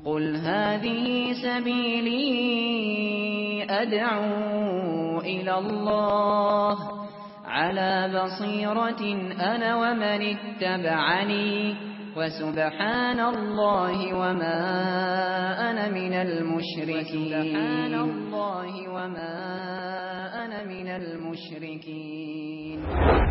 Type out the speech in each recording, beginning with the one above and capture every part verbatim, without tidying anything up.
قل هذه سبيلي أدعو إلى الله على بصيرة أنا ومن اتبعني وسبحان الله وما أنا من المشركين سبحان الله وما أنا من المشركين.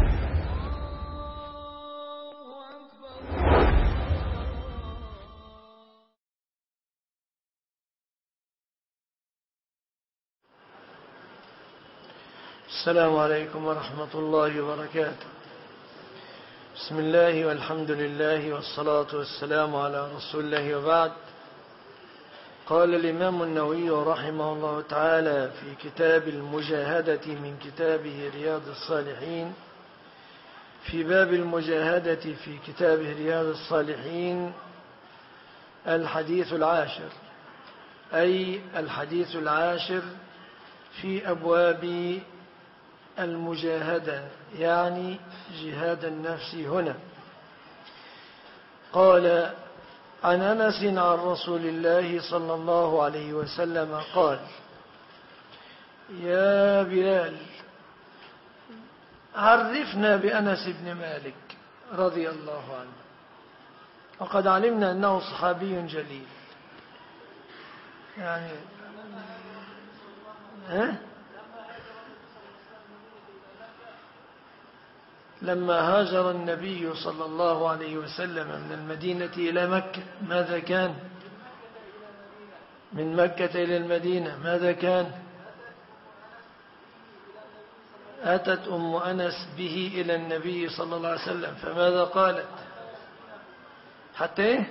السلام عليكم ورحمة الله وبركاته. بسم الله والحمد لله والصلاة والسلام على رسول الله وبعد. قال الإمام النووي رحمه الله تعالى في كتاب المجاهدة من كتابه رياض الصالحين، في باب المجاهدة في كتابه رياض الصالحين، الحديث العاشر، أي الحديث العاشر في أبواب المجاهدة، يعني جهاد النفس. هنا قال: عن أنس عن رسول الله صلى الله عليه وسلم قال: يا بلال عرفنا بأنس بن مالك رضي الله عنه. وقد علمنا أنه صحابي جليل، يعني ها لما هاجر النبي صلى الله عليه وسلم من المدينة إلى مكة ماذا كان؟ من مكة إلى المدينة ماذا كان؟ أتت أم أنس به إلى النبي صلى الله عليه وسلم، فماذا قالت؟ حتى إيه؟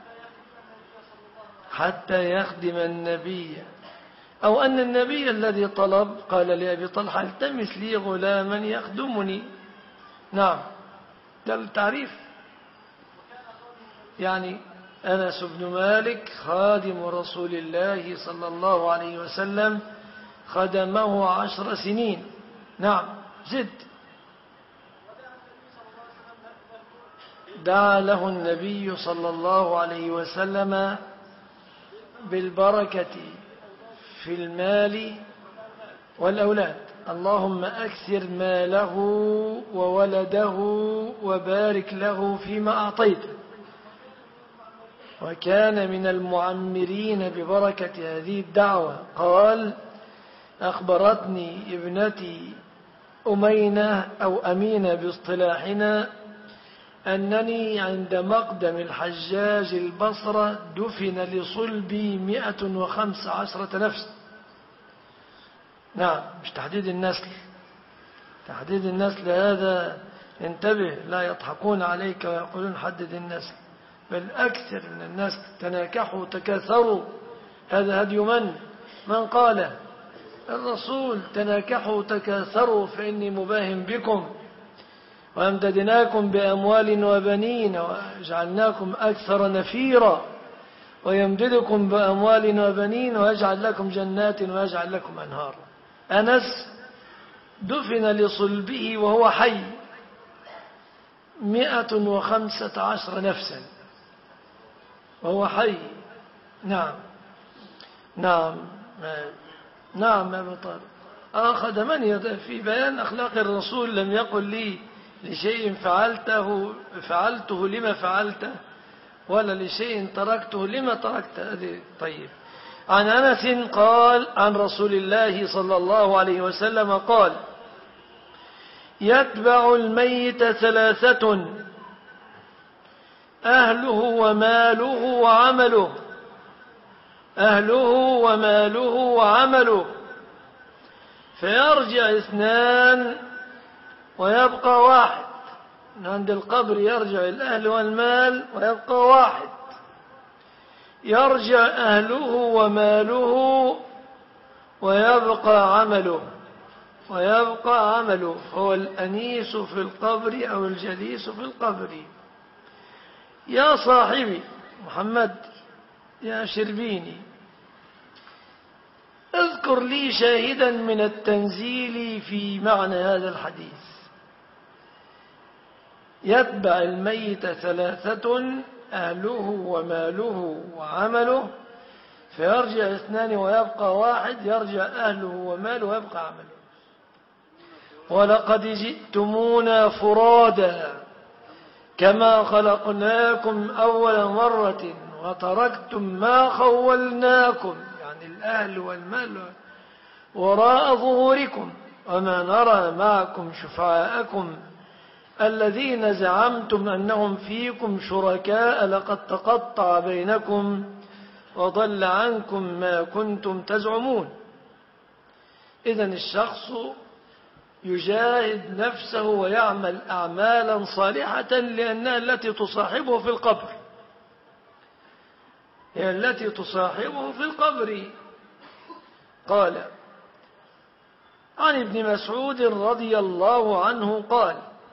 حتى يخدم النبي، أو أن النبي الذي طلب قال لأبي طلحة: التمس لي غلاما يخدمني. نعم، ده التعريف. يعني أنس بن مالك خادم رسول الله صلى الله عليه وسلم، خدمه عشر سنين. نعم، زد. دعا له النبي صلى الله عليه وسلم بالبركة في المال والأولاد. اللهم أكثر ماله وولده وبارك له فيما أعطيته. وكان من المعمرين ببركة هذه الدعوة. قال: أخبرتني ابنتي أمينة أو أمينة باصطلاحنا أنني عند مقدم الحجاج البصرة دفن لصلبي مئة وخمس عشرة نفس. نعم، مش تحديد النسل. تحديد النسل هذا انتبه، لا يضحكون عليك ويقولون حدد النسل، بل أكثر من الناس تناكحوا تكاثروا. هذا هدي من؟ من قال؟ الرسول: تناكحوا تكاثروا فإني مباهم بكم وأمددناكم بأموال وبنين وجعلناكم أكثر نفيرا ويمددكم بأموال وبنين ويجعل لكم جنات ويجعل لكم أنهارا. أنس دفن لصلبه وهو حي مئة وخمسة عشر نفسا وهو حي. نعم نعم نعم يا بطل. أخذ من في بيان أخلاق الرسول لم يقل لي لشيء فعلته فعلته لما فعلته، ولا لشيء تركته لما تركته. طيب. عن أنس قال: عن رسول الله صلى الله عليه وسلم قال: يتبع الميت ثلاثة: أهله وماله وعمله. أهله وماله وعمله. فيرجع اثنان ويبقى واحد. عند القبر يرجع الأهل والمال ويبقى واحد. يرجع أهله وماله ويبقى عمله ويبقى عمله هو الأنيس في القبر أو الجليس في القبر. يا صاحبي محمد يا شربيني، اذكر لي شاهدا من التنزيل في معنى هذا الحديث. يتبع الميت ثلاثة: أهله وماله وعمله، فيرجع اثنان ويبقى واحد، يرجع أهله وماله ويبقى عمله. ولقد جئتمونا فرادا كما خلقناكم أول مرة وتركتم ما خولناكم، يعني الأهل والمال، وراء ظهوركم، وما نرى معكم شفعاءكم الذين زعمتم أنهم فيكم شركاء، لقد تقطع بينكم وضل عنكم ما كنتم تزعمون. إذن الشخص يجاهد نفسه ويعمل أعمالا صالحة لأنها التي تصاحبه في القبر، هي التي تصاحبه في القبر. قال عن ابن مسعود رضي الله عنه قال: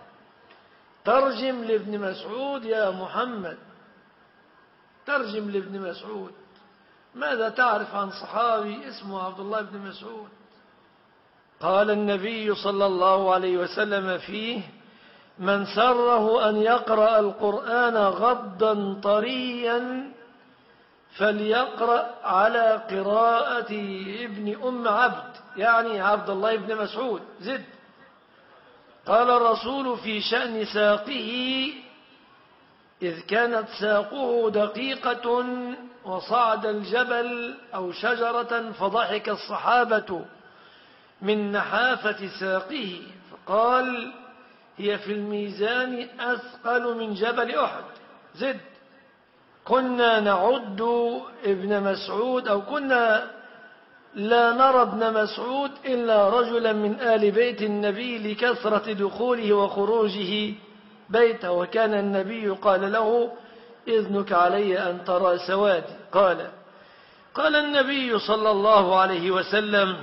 ترجم لابن مسعود يا محمد، ترجم لابن مسعود. ماذا تعرف عن صحابي اسمه عبد الله بن مسعود؟ قال النبي صلى الله عليه وسلم فيه: من سره أن يقرأ القرآن غضا طريا فليقرأ على قراءة ابن أم عبد، يعني عبد الله بن مسعود. زد. قال الرسول في شأن ساقه: إذ كانت ساقه دقيقة وصعد الجبل أو شجرة فضحك الصحابة من نحافة ساقه، فقال: هي في الميزان أثقل من جبل أحد. زد. كنا نعد ابن مسعود، أو كنا لا نرى ابن مسعود إلا رجلا من آل بيت النبي لكثرة دخوله وخروجه بيته، وكان النبي قال له: إذنك علي أن ترى سوادي. قال قال النبي صلى الله عليه وسلم: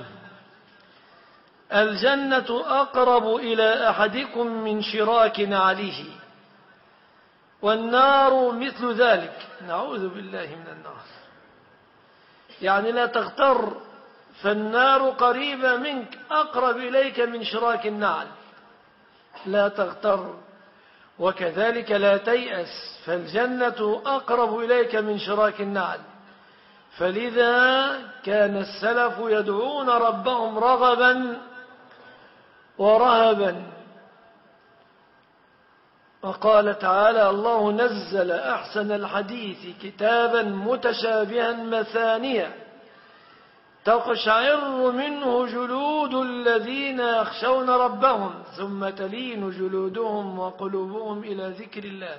الجنة أقرب إلى أحدكم من شراك نعله، والنار مثل ذلك. نعوذ بالله من النار. يعني لا تغتر، فالنار قريبة منك، أقرب إليك من شراك النعل. لا تغتر. وكذلك لا تيأس، فالجنة أقرب إليك من شراك النعل. فلذا كان السلف يدعون ربهم رغبا ورهبا. وقال تعالى: الله نزل أحسن الحديث كتابا متشابها مثانيا تقشعر منه جلود الذين يخشون ربهم ثم تلين جلودهم وقلوبهم إلى ذكر الله.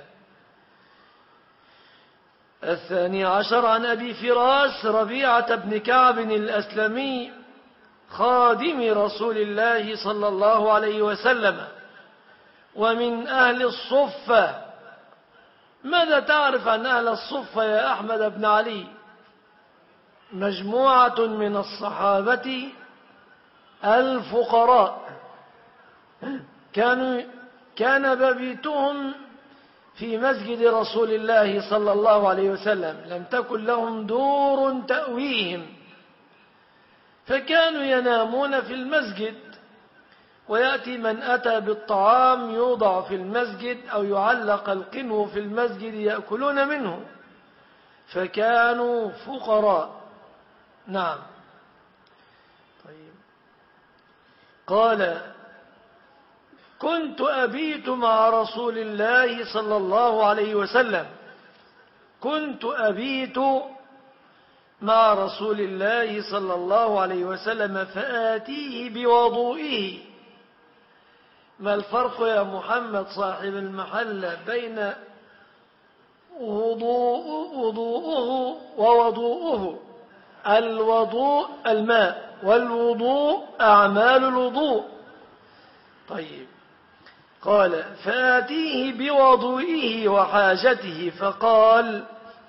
الثاني عشر عن أبي فراس ربيعة بن كعب الأسلمي خادم رسول الله صلى الله عليه وسلم ومن أهل الصفة. ماذا تعرف عن أهل الصفة يا أحمد بن علي؟ مجموعة من الصحابة الفقراء، كانوا كان مبيتهم في مسجد رسول الله صلى الله عليه وسلم، لم تكن لهم دور تأويهم، فكانوا ينامون في المسجد، ويأتي من أتى بالطعام يوضع في المسجد أو يعلق القنو في المسجد يأكلون منه، فكانوا فقراء. نعم. طيب. قال: كنت أبيت مع رسول الله صلى الله عليه وسلم كنت أبيت مع رسول الله صلى الله عليه وسلم فآتيه بوضوئه. ما الفرق يا محمد صاحب المحل بين وضوء وضوءه ووضوءه؟ الوضوء الماء، والوضوء أعمال الوضوء. طيب. قال: فآتيه بوضوئه وحاجته فقال: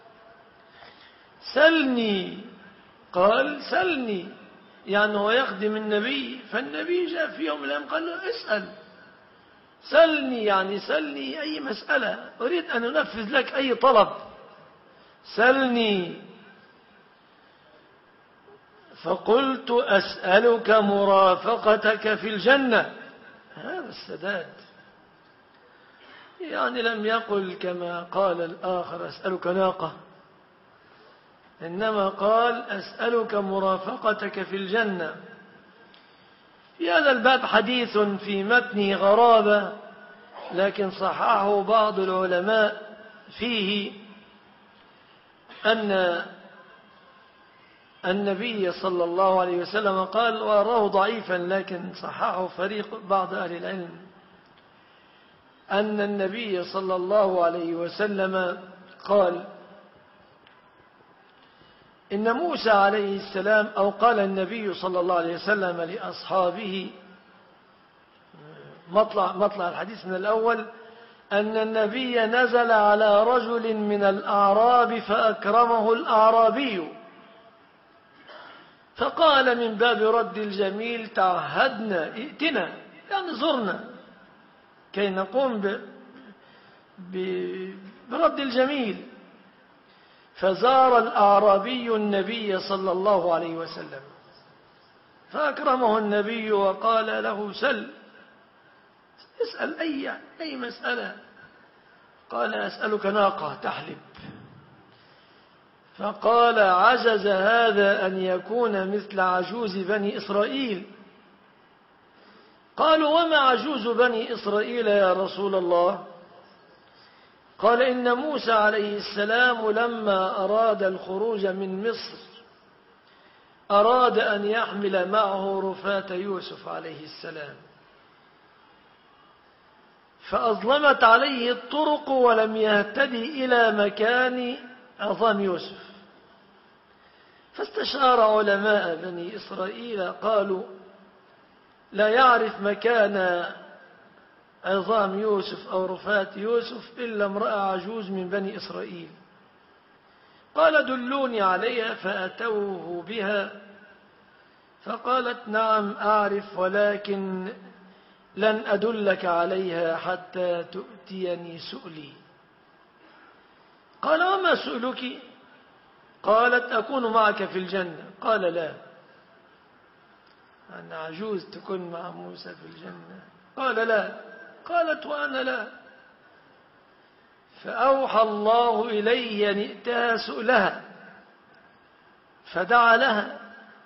سلني. قال: سلني، يعني هو يخدم النبي، فالنبي جاء في يوم من الأيام قال له: اسأل. سلني يعني سلني أي مسألة، أريد أن أنفذ لك أي طلب، سلني. فقلت: أسألك مرافقتك في الجنة. هذا السداد. يعني لم يقل كما قال الآخر أسألك ناقة، إنما قال أسألك مرافقتك في الجنة. في هذا الباب حديث في متنه غرابة، لكن صححه بعض العلماء فيه أن النبي صلى الله عليه وسلم قال، وأراه ضعيفا لكن صححه فريق بعض أهل العلم، أن النبي صلى الله عليه وسلم قال إن موسى عليه السلام، أو قال النبي صلى الله عليه وسلم لأصحابه، مطلع, مطلع الحديث من الأول، أن النبي نزل على رجل من الأعراب فأكرمه الأعرابي، فقال من باب رد الجميل تعهدنا ائتنا، يعني زرنا كي نقوم ب... ب... برد الجميل. فزار الأعرابي النبي صلى الله عليه وسلم فأكرمه النبي وقال له سل، اسأل أي, أي مسألة. قال أسألك ناقة تحلب. فقال عجز هذا أن يكون مثل عجوز بني إسرائيل. قالوا وما عجوز بني إسرائيل يا رسول الله؟ قال إن موسى عليه السلام لما أراد الخروج من مصر أراد أن يحمل معه رفاة يوسف عليه السلام، فأظلمت عليه الطرق ولم يهتدي إلى مكان عظام يوسف، فاستشار علماء بني إسرائيل قالوا لا يعرف مكان عظام يوسف أو رفاة يوسف إلا امرأة عجوز من بني إسرائيل. قال دلوني عليها، فأتوه بها فقالت نعم أعرف، ولكن لن أدلك عليها حتى تؤتيني سؤلي. قال وما سؤلك؟ قالت أكون معك في الجنة. قال لا، أن عجوز تكون مع موسى في الجنة؟ قال لا. قالت وأنا لا. فأوحى الله إلي أن ائتها سؤلها، فدعا لها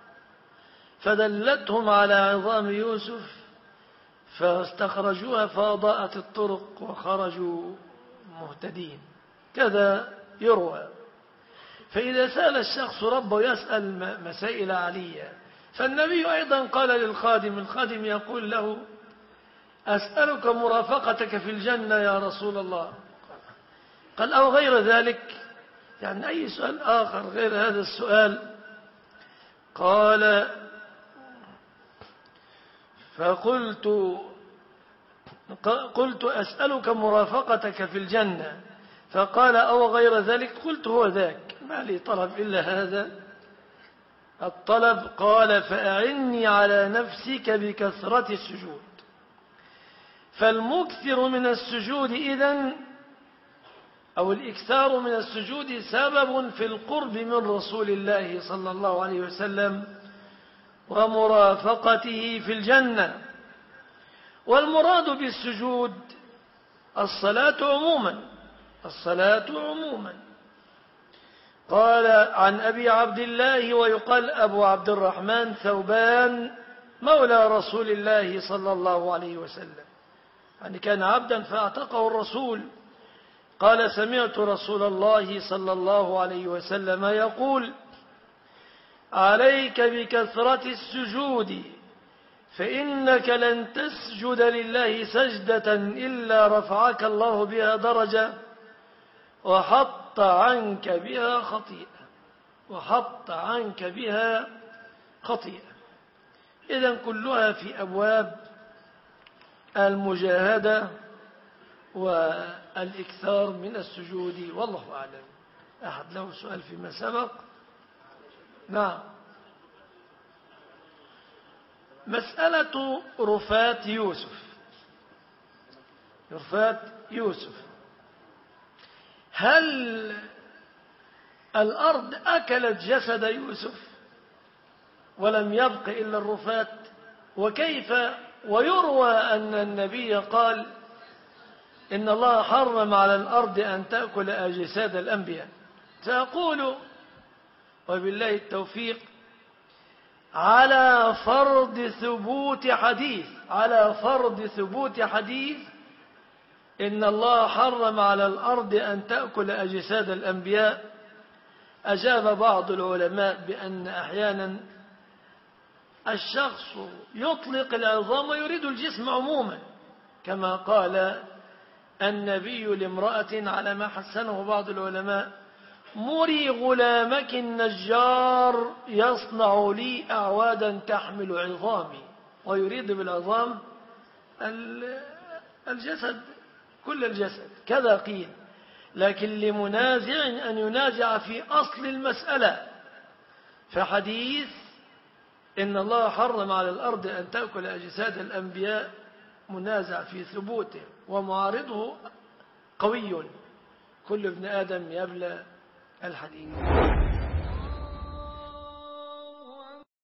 فدلتهم على عظام يوسف فاستخرجوها فأضاءت الطرق وخرجوا مهتدين. كذا يروى. فإذا سأل الشخص ربه يسأل مسائل عالية، فالنبي أيضا قال للخادم، الخادم يقول له أسألك مرافقتك في الجنة يا رسول الله. قال أو غير ذلك، يعني أي سؤال آخر غير هذا السؤال. قال فقلت قلت أسألك مرافقتك في الجنة. فقال أو غير ذلك. قلت هو ذاك، ما لي طلب إلا هذا الطلب. قال فأعني على نفسك بكثرة السجود. فالمكثر من السجود إذن، أو الإكثار من السجود سبب في القرب من رسول الله صلى الله عليه وسلم ومرافقته في الجنة. والمراد بالسجود الصلاة عموما، الصلاة عموما. قال عن أبي عبد الله ويقال أبو عبد الرحمن ثوبان مولى رسول الله صلى الله عليه وسلم، يعني كان عبدا فاعتقه الرسول. قال سمعت رسول الله صلى الله عليه وسلم يقول عليك بكثرة السجود فإنك لن تسجد لله سجدة إلا رفعك الله بها درجة وحط عنك بها خطيئة وحط عنك بها خطيئة. إذن كلها في أبواب المجاهدة والإكثار من السجود، والله أعلم. أحد له سؤال فيما سبق؟ نعم. مسألة رفاة يوسف، رفاة يوسف، هل الأرض أكلت جسد يوسف ولم يبق إلا الرفاة؟ وكيف؟ ويروى أن النبي قال إن الله حرم على الأرض أن تأكل أجساد الأنبياء. سأقول وبالله التوفيق على فرض ثبوت حديث على فرض ثبوت حديث إن الله حرم على الأرض أن تأكل أجساد الأنبياء. أجاب بعض العلماء بأن أحيانا الشخص يطلق العظام ويريد الجسم عموما، كما قال النبي لامرأة على ما حسنه بعض العلماء: مري غلامك النجار يصنع لي أعوادا تحمل عظامي، ويريد بالعظام الجسد كل الجسد، كذا قيل. لكن لمنازع أن ينازع في أصل المسألة، فحديث إن الله حرم على الأرض أن تأكل أجساد الأنبياء منازع في ثبوته، ومعارضه قوي. كل ابن آدم يبلى الحديث.